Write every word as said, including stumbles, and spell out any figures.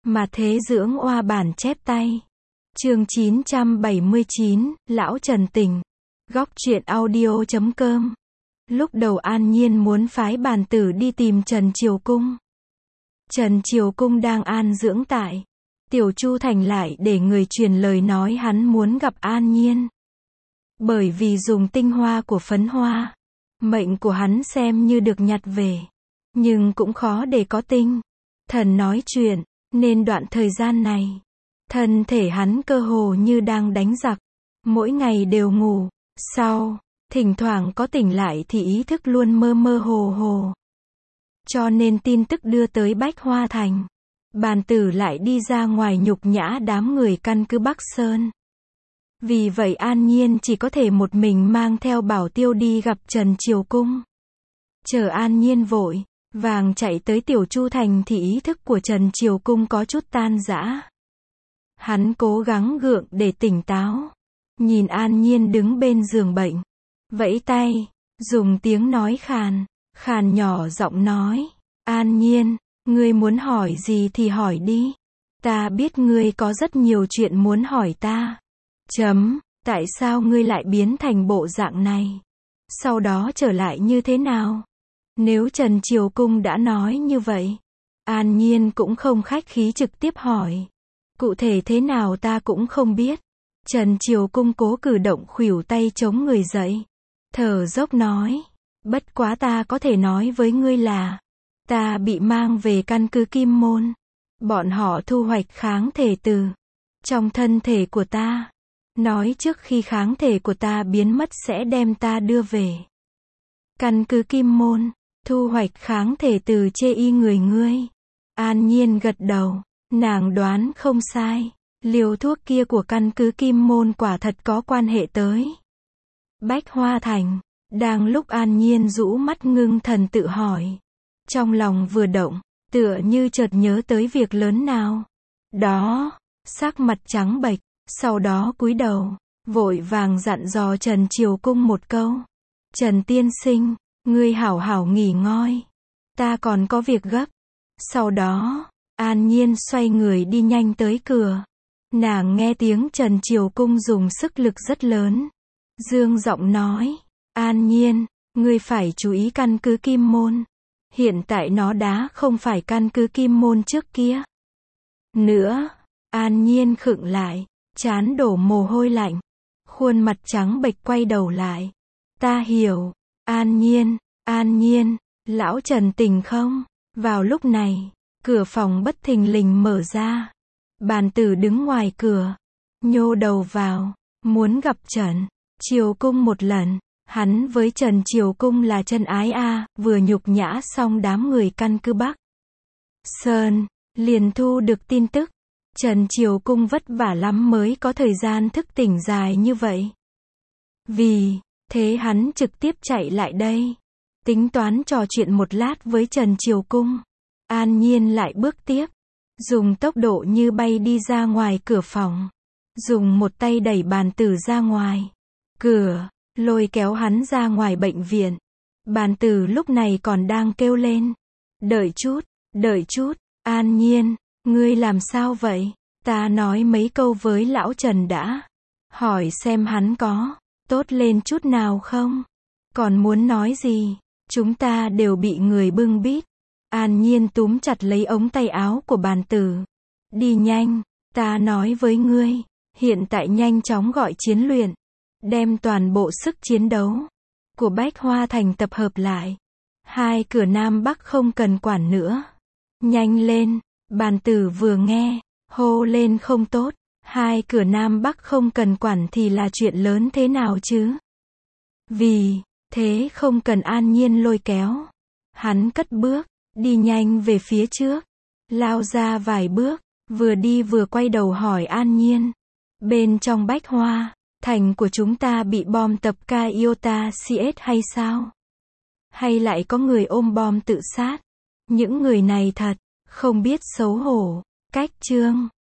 Mà thế dưỡng oa bản chép tay. Chương chín trăm bảy mươi chín, Lão Trần tỉnh. Góc truyện audio chấm com. Lúc đầu An Nhiên muốn phái bàn tử đi tìm Trần Triều Cung. Trần Triều Cung đang an dưỡng tại Tiểu Chu Thành, lại để người truyền lời nói hắn muốn gặp An Nhiên. Bởi vì dùng tinh hoa của phấn hoa, mệnh của hắn xem như được nhặt về. Nhưng cũng khó để có tinh thần nói chuyện, nên đoạn thời gian này, thân thể hắn cơ hồ như đang đánh giặc. Mỗi ngày đều ngủ, sau, thỉnh thoảng có tỉnh lại thì ý thức luôn mơ mơ hồ hồ. Cho nên tin tức đưa tới Bách Hoa Thành, bàn tử lại đi ra ngoài nhục nhã đám người căn cứ Bắc Sơn. Vì vậy An Nhiên chỉ có thể một mình mang theo Bảo Tiêu đi gặp Trần Triều Cung. Chờ An Nhiên vội vàng chạy tới Tiểu Chu Thành thì ý thức của Trần Triều Cung có chút tan rã. Hắn cố gắng gượng để tỉnh táo, nhìn An Nhiên đứng bên giường bệnh, vẫy tay, dùng tiếng nói khàn, khàn nhỏ giọng nói, An Nhiên, ngươi muốn hỏi gì thì hỏi đi. Ta biết ngươi có rất nhiều chuyện muốn hỏi ta. Chấm, tại sao ngươi lại biến thành bộ dạng này? Sau đó trở lại như thế nào? Nếu Trần Triều Cung đã nói như vậy, An Nhiên cũng không khách khí trực tiếp hỏi. Cụ thể thế nào ta cũng không biết. Trần Triều Cung cố cử động khuỷu tay chống người dậy, thở dốc nói, bất quá ta có thể nói với ngươi là, ta bị mang về căn cứ Kim Môn. Bọn họ thu hoạch kháng thể từ trong thân thể của ta. Nói trước khi kháng thể của ta biến mất sẽ đem ta đưa về căn cứ Kim Môn, thu hoạch kháng thể từ chê y người ngươi. An Nhiên gật đầu, nàng đoán không sai, liều thuốc kia của căn cứ Kim Môn quả thật có quan hệ tới Bách Hoa Thành. Đang lúc An Nhiên rũ mắt ngưng thần tự hỏi, trong lòng vừa động, tựa như chợt nhớ tới việc lớn nào đó, sắc mặt trắng bệch, sau đó cúi đầu, vội vàng dặn dò Trần Triều Cung một câu. Trần tiên sinh, ngươi hảo hảo nghỉ ngơi, ta còn có việc gấp. Sau đó, An Nhiên xoay người đi nhanh tới cửa. Nàng nghe tiếng Trần Triều Cung dùng sức lực rất lớn, dương giọng nói, An Nhiên, ngươi phải chú ý căn cứ Kim Môn. Hiện tại nó đã không phải căn cứ Kim Môn trước kia nữa. An Nhiên khựng lại, trán đổ mồ hôi lạnh, khuôn mặt trắng bệch quay đầu lại. Ta hiểu. An Nhiên, An Nhiên, lão Trần tỉnh không? Vào lúc này, cửa phòng bất thình lình mở ra. Bàn tử đứng ngoài cửa, nhô đầu vào, muốn gặp Trần Triều Cung một lần. Hắn với Trần Triều Cung là chân ái a, vừa nhục nhã xong đám người căn cứ Bắc Sơn, liền thu được tin tức. Trần Triều Cung vất vả lắm mới có thời gian thức tỉnh dài như vậy. Vì thế hắn trực tiếp chạy lại đây, tính toán trò chuyện một lát với Trần Triều Cung. An Nhiên lại bước tiếp, dùng tốc độ như bay đi ra ngoài cửa phòng, dùng một tay đẩy bàn tử ra ngoài cửa, lôi kéo hắn ra ngoài bệnh viện. Bàn tử lúc này còn đang kêu lên, đợi chút, đợi chút, An Nhiên, ngươi làm sao vậy? Ta nói mấy câu với lão Trần đã, hỏi xem hắn có tốt lên chút nào không? Còn muốn nói gì? Chúng ta đều bị người bưng bít. An Nhiên túm chặt lấy ống tay áo của bàn tử. Đi nhanh, ta nói với ngươi, hiện tại nhanh chóng gọi chiến luyện, đem toàn bộ sức chiến đấu của Bách Hoa Thành tập hợp lại. Hai cửa Nam Bắc không cần quản nữa. Nhanh lên. Bàn tử vừa nghe, hô lên không tốt. Hai cửa Nam Bắc không cần quản thì là chuyện lớn thế nào chứ? Vì thế không cần An Nhiên lôi kéo. Hắn cất bước, đi nhanh về phía trước, lao ra vài bước, vừa đi vừa quay đầu hỏi An Nhiên. Bên trong Bách Hoa Thành của chúng ta bị bom tập ca iota xê ét hay sao? Hay lại có người ôm bom tự sát? Những người này thật không biết xấu hổ. Cách chương